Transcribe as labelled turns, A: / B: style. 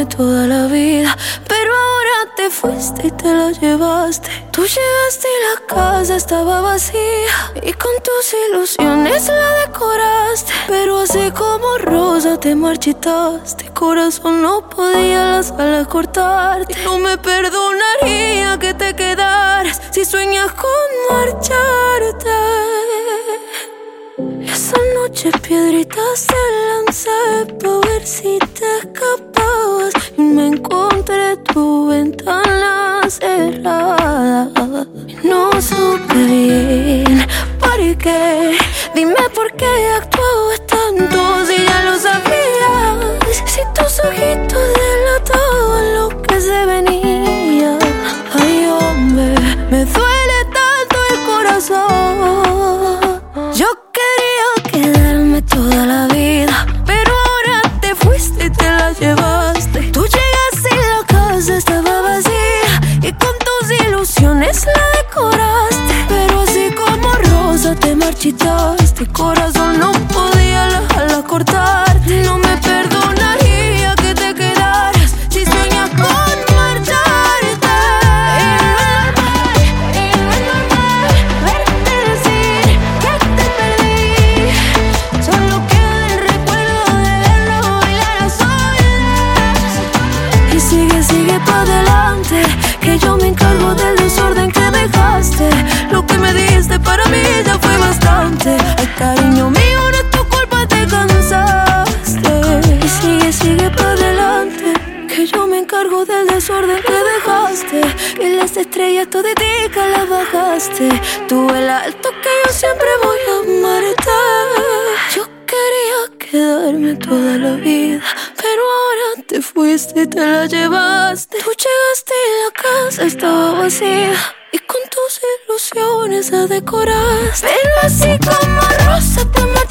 A: toda la vida, pero ahora te fuiste y te la llevaste. Tú llegaste y la casa estaba vacía y con tus ilusiones la decoraste, pero así como rosa te marchitaste. Corazón, no podía las alas cortarte. No me perdonaría que te quedaras si sueñas con marcharte. Esa noche piedritas te lancé pa' ver si te escapabas y me encontré tu ventana cerrada. No supe bien por qué, dime por qué actuabas tanto si ya lo sabías. Si tus ojitos delataban lo que se venía. Ay, hombre, me duele tanto el corazón. Yo quería quedarme toda la vida, pero ahora te fuiste y te la llevaste. Tú llegaste y la casa estaba vacía y con tus ilusiones la decoraste, pero así como rosa te marchitaste. Corazón, no podía las alas cortarte. No me perdonaría que te quedaras si sueñas con marcharte. Y no es normal verte decir que te perdí. Solo queda el recuerdo de verlo bailar a solas. Y sigue pa' adelante, que yo me encargo del desorden que dejaste. Lo que me diste para mí ya fue bastante. Ay, cariño mío, no es tu culpa, te cansaste. Y sigue pa' adelante, que yo me encargo del desorden que dejaste. Y las estrellas toditicas las bajaste. Tú el alto que yo siempre voy a amarte. Yo quería quedarme toda la vida, pero ahora te fuiste y te la llevaste. Tú llegaste y la casa estaba vacía y con tus ilusiones la decoraste, pero así como rosa te marchaste.